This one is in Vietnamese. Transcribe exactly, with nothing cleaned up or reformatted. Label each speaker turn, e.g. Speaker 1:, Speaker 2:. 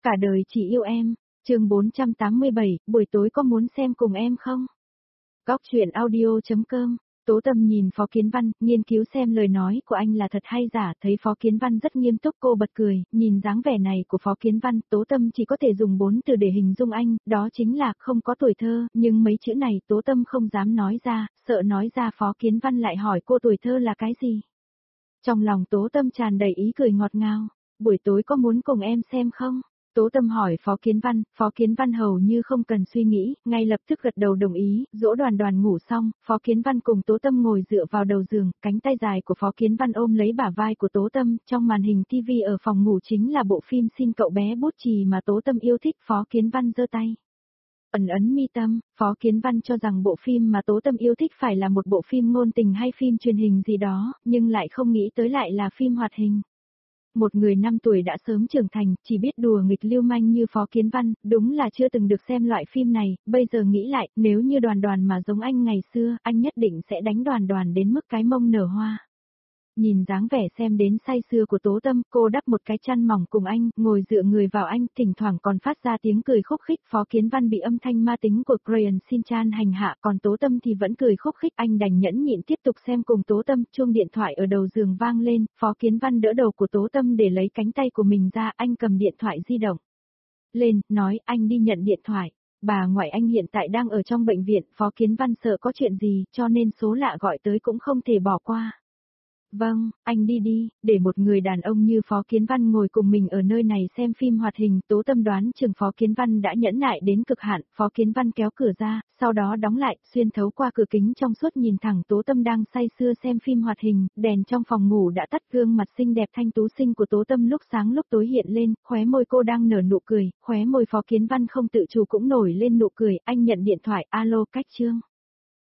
Speaker 1: Cả đời chỉ yêu em, chương bốn trăm tám mươi bảy, buổi tối có muốn xem cùng em không? Góc truyện audio.com, Tố Tâm nhìn Phó Kiến Văn, nghiên cứu xem lời nói của anh là thật hay giả, thấy Phó Kiến Văn rất nghiêm túc cô bật cười, nhìn dáng vẻ này của Phó Kiến Văn, Tố Tâm chỉ có thể dùng bốn từ để hình dung anh, đó chính là không có tuổi thơ, nhưng mấy chữ này Tố Tâm không dám nói ra, sợ nói ra Phó Kiến Văn lại hỏi cô tuổi thơ là cái gì. Trong lòng Tố Tâm tràn đầy ý cười ngọt ngào, buổi tối có muốn cùng em xem không? Tố Tâm hỏi Phó Kiến Văn, Phó Kiến Văn hầu như không cần suy nghĩ, ngay lập tức gật đầu đồng ý, dỗ Đoàn Đoàn ngủ xong, Phó Kiến Văn cùng Tố Tâm ngồi dựa vào đầu giường, cánh tay dài của Phó Kiến Văn ôm lấy bả vai của Tố Tâm, trong màn hình ti vi ở phòng ngủ chính là bộ phim Xin cậu bé bút chì mà Tố Tâm yêu thích. Phó Kiến Văn giơ tay ẩn ấn mi tâm, Phó Kiến Văn cho rằng bộ phim mà Tố Tâm yêu thích phải là một bộ phim ngôn tình hay phim truyền hình gì đó, nhưng lại không nghĩ tới lại là phim hoạt hình. Một người năm tuổi đã sớm trưởng thành, chỉ biết đùa nghịch lưu manh như Phó Kiến Văn, đúng là chưa từng được xem loại phim này, bây giờ nghĩ lại, nếu như Đoàn Đoàn mà giống anh ngày xưa, anh nhất định sẽ đánh Đoàn Đoàn đến mức cái mông nở hoa. Nhìn dáng vẻ xem đến say sưa của Tố Tâm, cô đắp một cái chăn mỏng cùng anh, ngồi dựa người vào anh, thỉnh thoảng còn phát ra tiếng cười khúc khích. Phó Kiến Văn bị âm thanh ma tính của Crayon Shin-chan hành hạ, còn Tố Tâm thì vẫn cười khúc khích. Anh đành nhẫn nhịn tiếp tục xem cùng Tố Tâm. Chuông điện thoại ở đầu giường vang lên, Phó Kiến Văn đỡ đầu của Tố Tâm để lấy cánh tay của mình ra, anh cầm điện thoại di động lên, nói anh đi nhận điện thoại. Bà ngoại anh hiện tại đang ở trong bệnh viện, Phó Kiến Văn sợ có chuyện gì, cho nên số lạ gọi tới cũng không thể bỏ qua. Vâng, anh đi đi, để một người đàn ông như Phó Kiến Văn ngồi cùng mình ở nơi này xem phim hoạt hình. Tố Tâm đoán chừng Phó Kiến Văn đã nhẫn nại đến cực hạn, Phó Kiến Văn kéo cửa ra, sau đó đóng lại, xuyên thấu qua cửa kính trong suốt nhìn thẳng Tố Tâm đang say sưa xem phim hoạt hình, đèn trong phòng ngủ đã tắt, gương mặt xinh đẹp thanh tú xinh của Tố Tâm lúc sáng lúc tối hiện lên, khóe môi cô đang nở nụ cười, khóe môi Phó Kiến Văn không tự chủ cũng nổi lên nụ cười. Anh nhận điện thoại, alo Cách Trương.